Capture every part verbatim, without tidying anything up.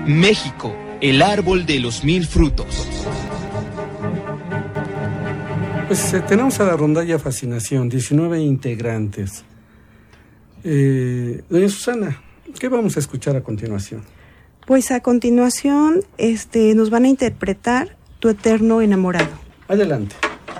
México, el árbol de los mil frutos. Pues eh, tenemos a la rondalla Fascinación, diecinueve integrantes. Eh, doña Susana, ¿qué vamos a escuchar a continuación? Pues a continuación este, nos van a interpretar Tu Eterno Enamorado. Adelante.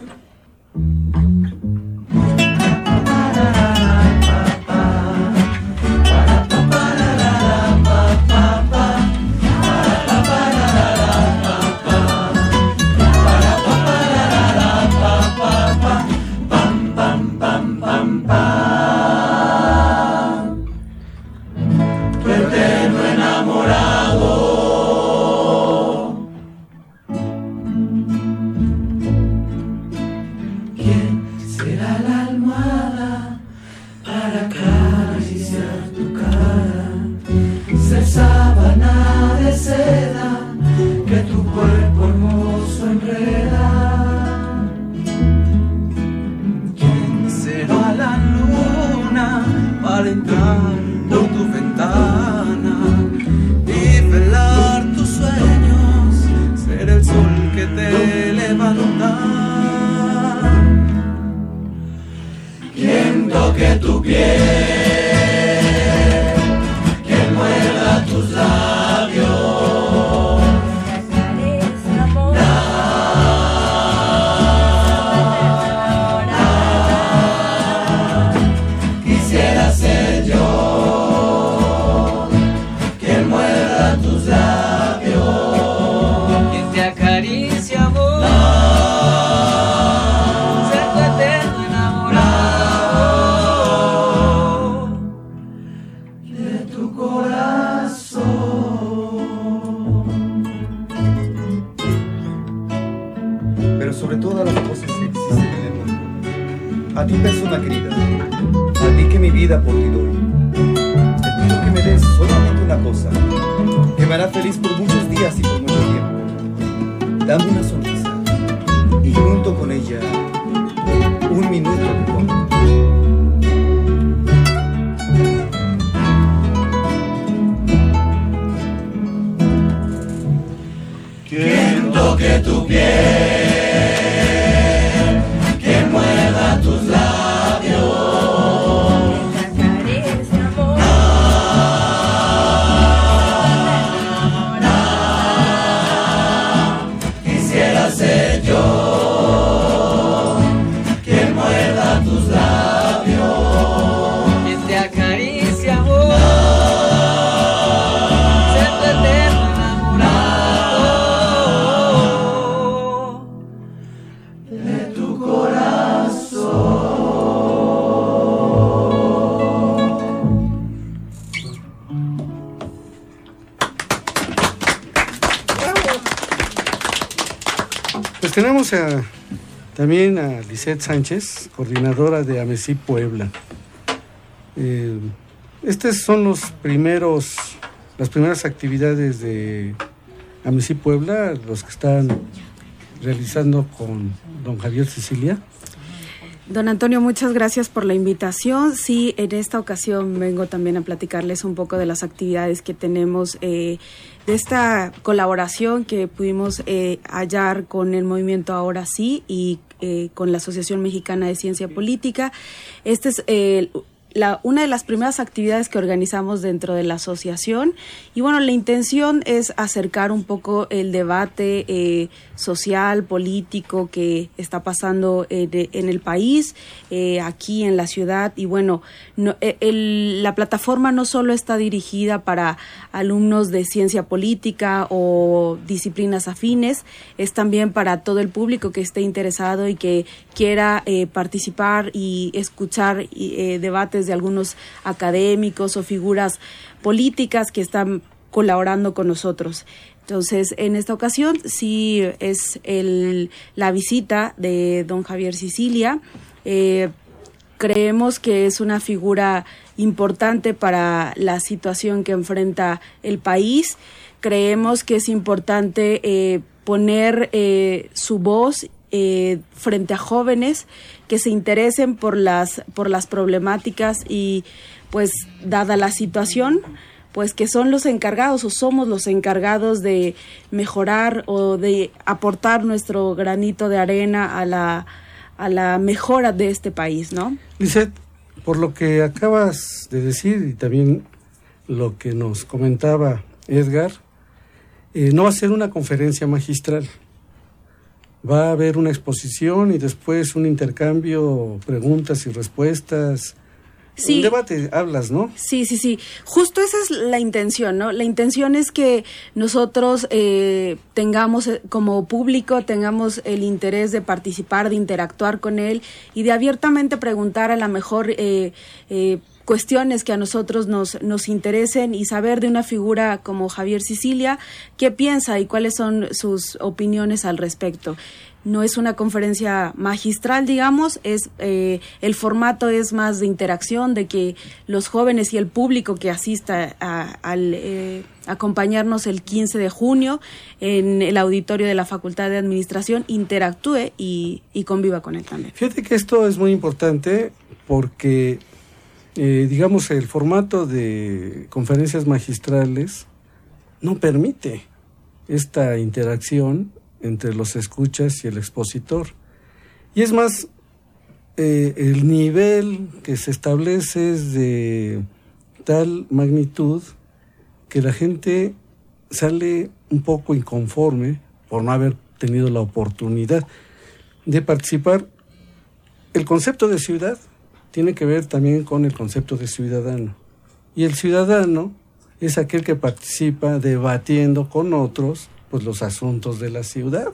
Tenemos a, también a Lisette Sánchez, coordinadora de AMESI Puebla. Eh, estos son los primeros, las primeras actividades de AMESI Puebla, los que están realizando con don Javier Sicilia. Don Antonio, muchas gracias por la invitación. Sí, en esta ocasión vengo también a platicarles un poco de las actividades que tenemos, eh, de esta colaboración que pudimos eh, hallar con el movimiento Ahora Sí y eh, con la Asociación Mexicana de Ciencia Política. Este es eh, la, una de las primeras actividades que organizamos dentro de la asociación y bueno, la intención es acercar un poco el debate eh, social, político que está pasando eh, de, en el país, eh, aquí en la ciudad y bueno, no, el, la plataforma no solo está dirigida para alumnos de ciencia política o disciplinas afines, es también para todo el público que esté interesado y que quiera eh, participar y escuchar eh, debates de algunos académicos o figuras políticas que están colaborando con nosotros. Entonces, en esta ocasión sí es el, la visita de don Javier Sicilia. Eh, creemos que es una figura importante para la situación que enfrenta el país. Creemos que es importante eh, poner eh, su voz eh, frente a jóvenes que se interesen por las, por las problemáticas y, pues, dada la situación, pues que son los encargados o somos los encargados de mejorar o de aportar nuestro granito de arena a la, a la mejora de este país, ¿no? Lisette, por lo que acabas de decir y también lo que nos comentaba Edgar, eh, no va a ser una conferencia magistral. Va a haber una exposición y después un intercambio, preguntas y respuestas. Sí. Un debate, hablas, ¿no? Sí, sí, sí. Justo esa es la intención, ¿no? La intención es que nosotros eh, tengamos como público, tengamos el interés de participar, de interactuar con él y de abiertamente preguntar a la mejor eh, eh, cuestiones que a nosotros nos, nos interesen y saber de una figura como Javier Sicilia qué piensa y cuáles son sus opiniones al respecto. No es una conferencia magistral, digamos, es eh, el formato es más de interacción, de que los jóvenes y el público que asista a, al eh, acompañarnos el quince de junio en el auditorio de la Facultad de Administración interactúe y, y conviva con él también. Fíjate que esto es muy importante porque, eh, digamos, el formato de conferencias magistrales no permite esta interacción entre los escuchas y el expositor. Y es más, eh, el nivel que se establece es de tal magnitud que la gente sale un poco inconforme por no haber tenido la oportunidad de participar. El concepto de ciudad tiene que ver también con el concepto de ciudadano. Y el ciudadano es aquel que participa debatiendo con otros pues los asuntos de la ciudad.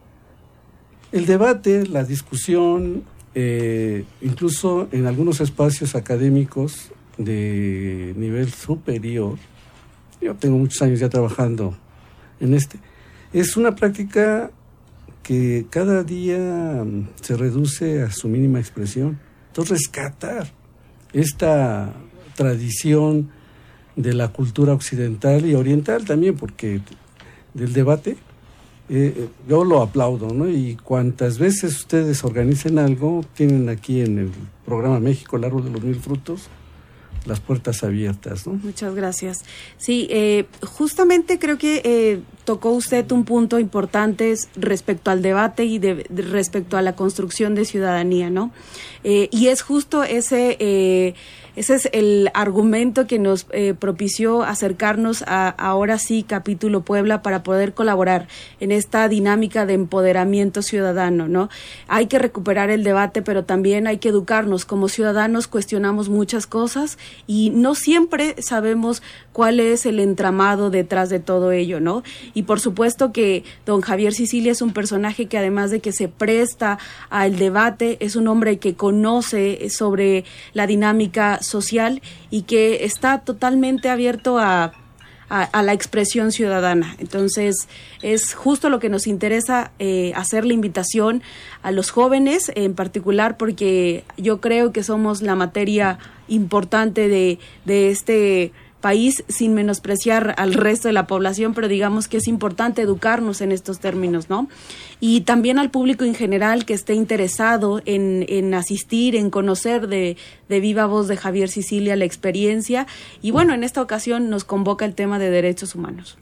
El debate, la discusión, eh, incluso en algunos espacios académicos de nivel superior, yo tengo muchos años ya trabajando en este, es una práctica que cada día se reduce a su mínima expresión. Entonces, rescatar esta tradición de la cultura occidental y oriental también, porque del debate, eh, yo lo aplaudo, ¿no? Y cuantas veces ustedes organicen algo, tienen aquí en el programa México, el Árbol de los Mil Frutos, las puertas abiertas, ¿no? Muchas gracias. Sí, eh, justamente creo que eh, tocó usted un punto importante respecto al debate y de, de, respecto a la construcción de ciudadanía, ¿no? Eh, y es justo ese... Eh, Ese es el argumento que nos eh, propició acercarnos a ahora sí Capítulo Puebla para poder colaborar en esta dinámica de empoderamiento ciudadano, ¿no? Hay que recuperar el debate, pero también hay que educarnos. Como ciudadanos cuestionamos muchas cosas y no siempre sabemos cuál es el entramado detrás de todo ello, ¿no? Y por supuesto que don Javier Sicilia es un personaje que además de que se presta al debate, es un hombre que conoce sobre la dinámica social y que está totalmente abierto a, a, a la expresión ciudadana. Entonces, es justo lo que nos interesa, eh, hacer la invitación a los jóvenes en particular, porque yo creo que somos la materia importante de, de este país, sin menospreciar al resto de la población, pero digamos que es importante educarnos en estos términos, ¿no? Y también al público en general que esté interesado en, en asistir, en conocer de, de viva voz de Javier Sicilia la experiencia. Y bueno, en esta ocasión nos convoca el tema de derechos humanos.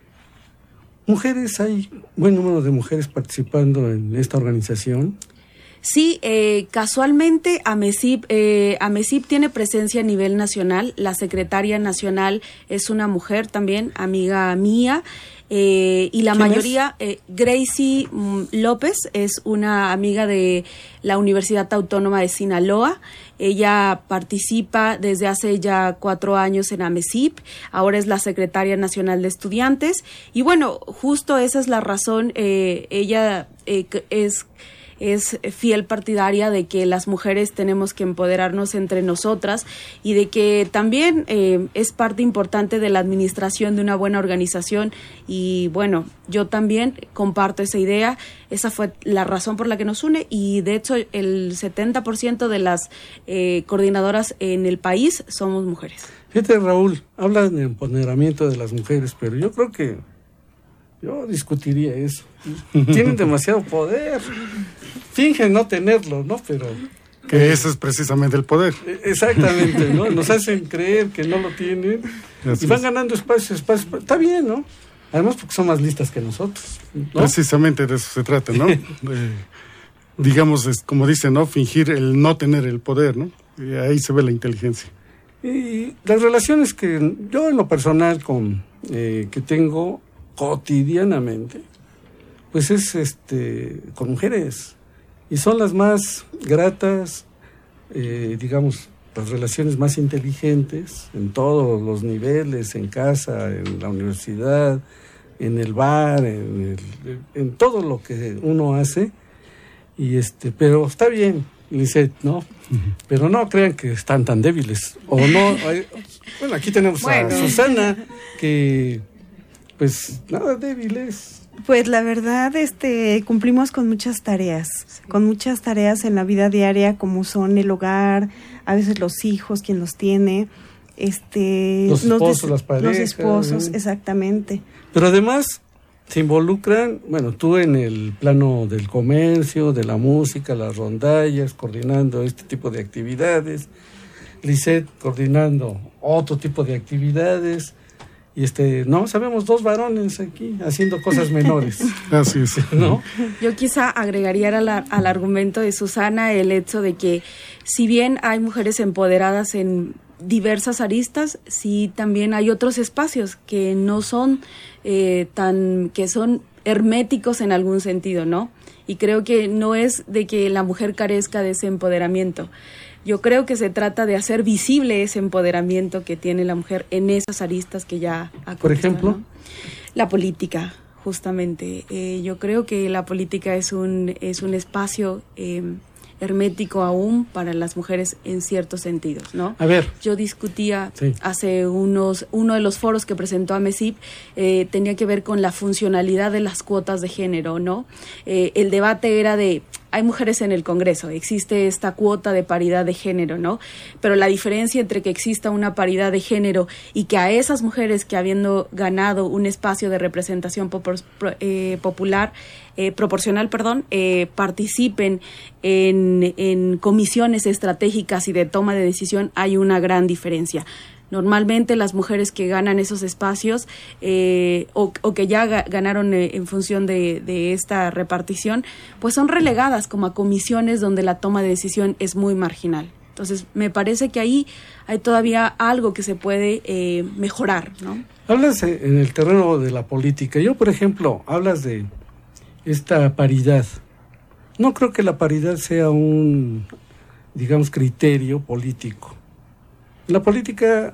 Mujeres, hay buen número de mujeres participando en esta organización. Sí, eh, casualmente AMESIP, eh, AMESIP tiene presencia a nivel nacional. La secretaria nacional es una mujer también, amiga mía, eh, y la mayoría, eh, Gracie López es una amiga de la Universidad Autónoma de Sinaloa. Ella participa desde hace ya cuatro años en AMESIP, ahora es la secretaria nacional de estudiantes. Y bueno, justo esa es la razón, eh, ella eh, es... es fiel partidaria de que las mujeres tenemos que empoderarnos entre nosotras y de que también eh, es parte importante de la administración de una buena organización. Y bueno, yo también comparto esa idea. Esa fue la razón por la que nos une y de hecho el setenta por ciento de las eh, coordinadoras en el país somos mujeres. Fíjate, Raúl, hablan de empoderamiento de las mujeres, pero yo creo que yo discutiría eso. Tienen demasiado poder. Fingen no tenerlo, ¿no? Pero que eso es precisamente el poder. Exactamente, ¿no? Nos hacen creer que no lo tienen Así y van es. ganando espacios, espacios, está bien, ¿no? Además porque son más listas que nosotros, ¿no? Precisamente de eso se trata, ¿no? eh, digamos, es, como dicen, ¿no? Fingir el no tener el poder, ¿no? Y ahí se ve la inteligencia. Y las relaciones que yo en lo personal con eh, que tengo cotidianamente, pues es este con mujeres, y son las más gratas, eh, digamos, las relaciones más inteligentes en todos los niveles, en casa, en la universidad, en el bar, en, el, en todo lo que uno hace, y este, pero está bien, Lisette, ¿no? Uh-huh. Pero no crean que están tan débiles, o no, hay, bueno, aquí tenemos bueno. a Susana, que pues nada débiles. Pues la verdad, este, cumplimos con muchas tareas, sí. con muchas tareas en la vida diaria, como son el hogar, a veces los hijos, quien los tiene, este, los esposos, des- las parejas, los esposos, ¿eh? Exactamente. Pero además se involucran, bueno, tú en el plano del comercio, de la música, las rondallas, coordinando este tipo de actividades, Lisette coordinando otro tipo de actividades. Y este, no, sabemos dos varones aquí haciendo cosas menores. Así es. ¿No? Yo quizá agregaría al, al argumento de Susana el hecho de que si bien hay mujeres empoderadas en diversas aristas, sí también hay otros espacios que no son eh, tan, que son herméticos en algún sentido, ¿no? Y creo que no es de que la mujer carezca de ese empoderamiento. Yo creo que se trata de hacer visible ese empoderamiento que tiene la mujer en esas aristas que ya ha Por ejemplo, ¿no? La política, justamente. Eh, yo creo que la política es un es un espacio eh, hermético aún para las mujeres en ciertos sentidos, ¿no? A ver. Yo discutía sí. hace unos, uno de los foros que presentó AMESIP, eh, tenía que ver con la funcionalidad de las cuotas de género, ¿no? Eh, el debate era de, hay mujeres en el Congreso, existe esta cuota de paridad de género, ¿no? Pero la diferencia entre que exista una paridad de género y que a esas mujeres que habiendo ganado un espacio de representación popor, eh, popular, eh, proporcional, perdón, eh, participen en, en comisiones estratégicas y de toma de decisión, hay una gran diferencia. Normalmente las mujeres que ganan esos espacios eh, o, o que ya ga- ganaron eh, en función de, de esta repartición, pues son relegadas como a comisiones donde la toma de decisión es muy marginal. Entonces, me parece que ahí hay todavía algo que se puede eh, mejorar, ¿no? Hablas en el terreno de la política. Yo, por ejemplo, hablas de esta paridad. No creo que la paridad sea un, digamos, criterio político. En la política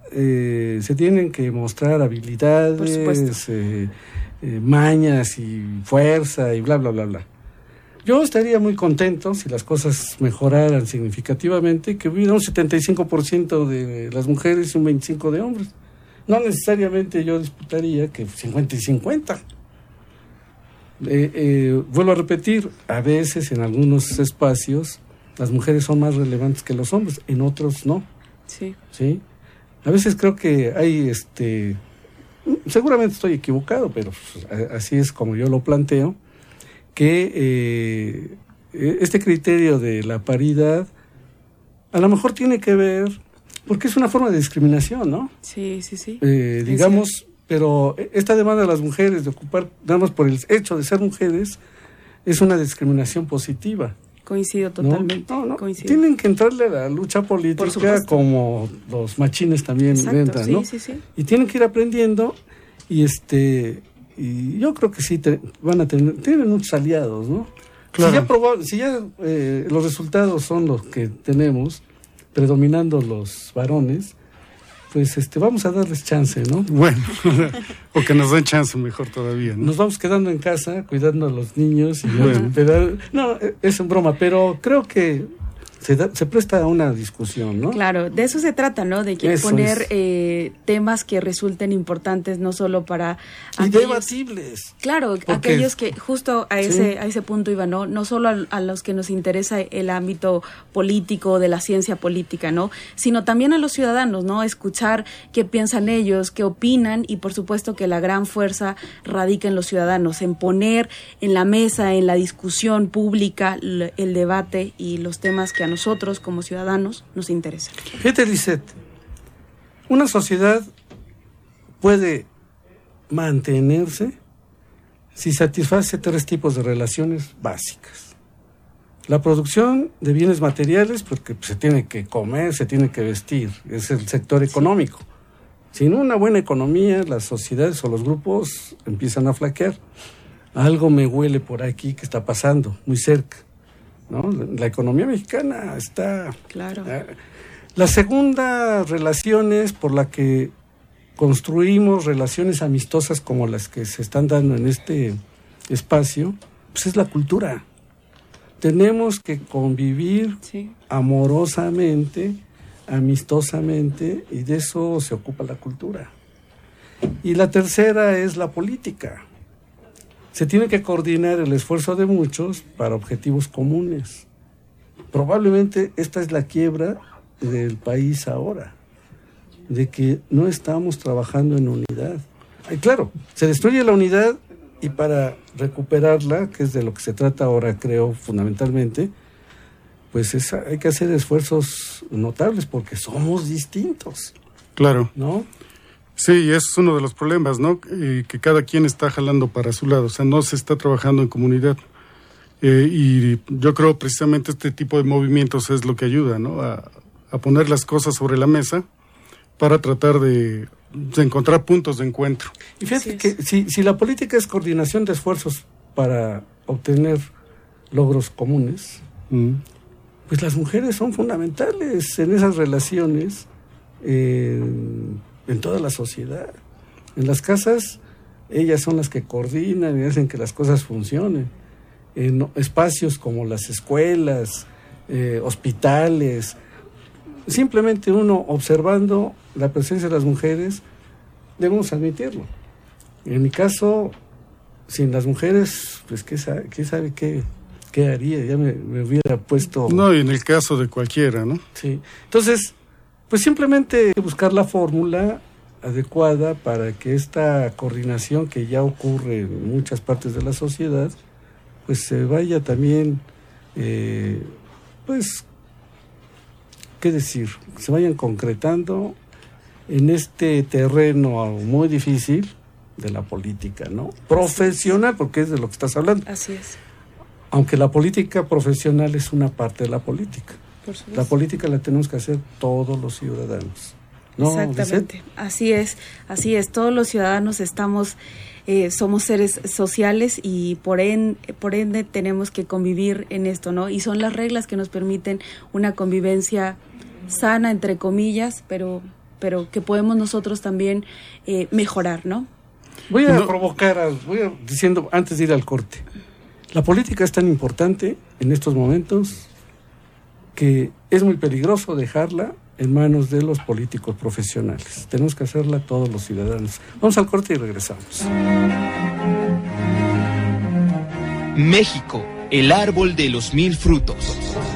eh, se tienen que mostrar habilidades, eh, eh, mañas y fuerza y bla, bla, bla, bla. Yo estaría muy contento si las cosas mejoraran significativamente, que hubiera un setenta y cinco por ciento de las mujeres y un veinticinco por ciento de hombres. No necesariamente yo disputaría que cincuenta y cincuenta. Eh, eh, vuelvo a repetir, a veces en algunos espacios las mujeres son más relevantes que los hombres, en otros no. Sí. Sí. A veces creo que hay, este, seguramente estoy equivocado, pero pues, así es como yo lo planteo, que eh, este criterio de la paridad a lo mejor tiene que ver, porque es una forma de discriminación, ¿no? Sí, sí, sí. Eh, digamos, pero esta demanda de las mujeres de ocupar, nada más por el hecho de ser mujeres, es una discriminación positiva. Coincido totalmente. No, no, no. Coincido. Tienen que entrarle a la lucha política como los machines también Exacto, entran, sí, ¿no? Sí, sí. Y tienen que ir aprendiendo y este y yo creo que sí te, van a tener tienen muchos aliados, ¿no? Claro. Si ya proba, si ya eh, los resultados son los que tenemos, predominando los varones, pues este vamos a darles chance, ¿no? Bueno, o que nos den chance mejor todavía, ¿no? Nos vamos quedando en casa, cuidando a los niños. Y bueno. Pero, no, es en broma, pero creo que se, da, se presta a una discusión, ¿no? Claro, de eso se trata, ¿no? De que eso poner es. eh, temas que resulten importantes, no solo para y aquellos, debatibles. Claro, porque, aquellos que justo a ese sí. a ese punto iba, ¿no? No solo a, a los que nos interesa el ámbito político, de la ciencia política, ¿no? Sino también a los ciudadanos, ¿no? Escuchar qué piensan ellos, qué opinan, y por supuesto que la gran fuerza radica en los ciudadanos, en poner en la mesa, en la discusión pública, el, el debate y los temas que a nosotros como ciudadanos nos interesan. Fíjate, Lisette, una sociedad puede mantenerse si satisface tres tipos de relaciones básicas. La producción de bienes materiales, porque se tiene que comer, se tiene que vestir, es el sector económico. Sin una buena economía, las sociedades o los grupos empiezan a flaquear. Algo me huele por aquí que está pasando, muy cerca, ¿no? La economía mexicana está... Claro. Eh, la segunda relación es por la que construimos relaciones amistosas como las que se están dando en este espacio, pues es la cultura. Tenemos que convivir sí. amorosamente, amistosamente, y de eso se ocupa la cultura. Y la tercera es la política. Se tiene que coordinar el esfuerzo de muchos para objetivos comunes. Probablemente esta es la quiebra del país ahora, de que no estamos trabajando en unidad. Y claro, se destruye la unidad y para recuperarla, que es de lo que se trata ahora, creo, fundamentalmente, pues es, hay que hacer esfuerzos notables porque somos distintos. Claro. ¿No? Sí, es uno de los problemas, ¿no? Eh, que cada quien está jalando para su lado, o sea, no se está trabajando en comunidad. Eh, y yo creo precisamente este tipo de movimientos es lo que ayuda, ¿no? A, a poner las cosas sobre la mesa para tratar de, de encontrar puntos de encuentro. Y fíjate que si, si la política es coordinación de esfuerzos para obtener logros comunes, mm. pues las mujeres son fundamentales en esas relaciones, eh, en toda la sociedad. En las casas, ellas son las que coordinan y hacen que las cosas funcionen. En espacios como las escuelas, eh, hospitales, simplemente uno observando la presencia de las mujeres, debemos admitirlo. En mi caso, sin las mujeres, pues qué sabe qué, sabe qué, qué haría, ya me, me hubiera puesto... No, y en el caso de cualquiera, ¿no? Sí, entonces, pues simplemente buscar la fórmula adecuada para que esta coordinación que ya ocurre en muchas partes de la sociedad, pues se vaya también, eh, pues, ¿qué decir? Se vayan concretando en este terreno muy difícil de la política, ¿no? Profesional, porque es de lo que estás hablando. Así es. Aunque la política profesional es una parte de la política. Por supuesto. La política la tenemos que hacer todos los ciudadanos. ¿No, exactamente, Lisette? Así es, así es. Todos los ciudadanos estamos, eh, somos seres sociales y por ende, por ende tenemos que convivir en esto, ¿no? Y son las reglas que nos permiten una convivencia sana, entre comillas, pero, pero que podemos nosotros también eh, mejorar, ¿no? Voy a no. provocar, a, voy a, diciendo antes de ir al corte, la política es tan importante en estos momentos que es muy peligroso dejarla en manos de los políticos profesionales. Tenemos que hacerla todos los ciudadanos. Vamos al corte y regresamos. México, el árbol de los mil frutos.